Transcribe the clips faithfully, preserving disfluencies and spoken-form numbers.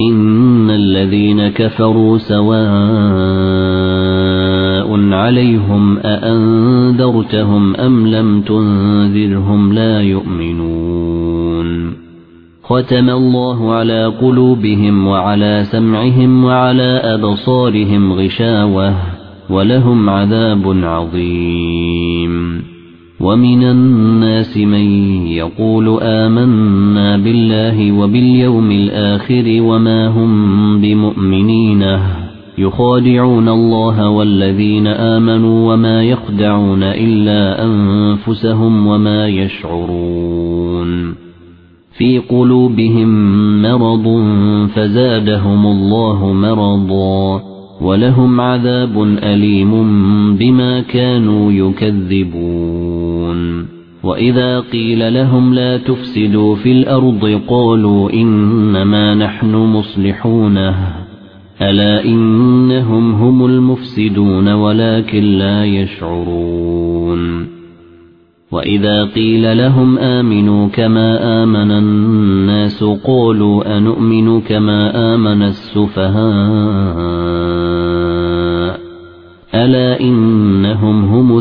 إن الذين كفروا سواء عليهم أأنذرتهم أم لم تنذرهم لا يؤمنون ختم الله على قلوبهم وعلى سمعهم وعلى أبصارهم غشاوة ولهم عذاب عظيم ومن الناس من يقول آمنا بالله وباليوم الآخر وما هم بمؤمنين يخادعون الله والذين آمنوا وما يخدعون إلا أنفسهم وما يشعرون في قلوبهم مرض فزادهم الله مرضا ولهم عذاب أليم بما كانوا يكذبون وإذا قيل لهم لا تفسدوا في الأرض قالوا إنما نحن مصلحون ألا إنهم هم المفسدون ولكن لا يشعرون وإذا قيل لهم آمنوا كما آمن الناس قالوا أنؤمن كما آمن السفهاء ألا إنهم هم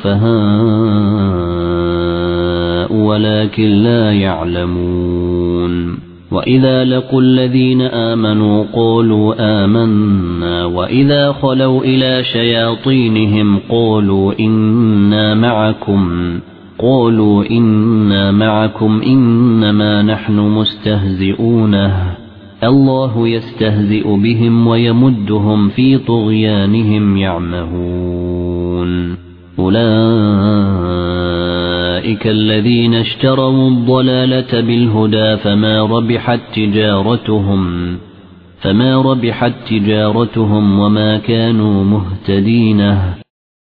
السفهاء ولكن لا يعلمون وإذا لقوا الذين آمنوا قالوا آمنا وإذا خلوا إلى شياطينهم قالوا إنا معكم قالوا إنا معكم إنما نحن مستهزئون الله يستهزئ بهم ويمدهم في طغيانهم يعمهون أولئك الذين اشتروا الضلالة بالهدى فما ربحت تجارتهم فما ربحت تجارتهم وما كانوا مهتدين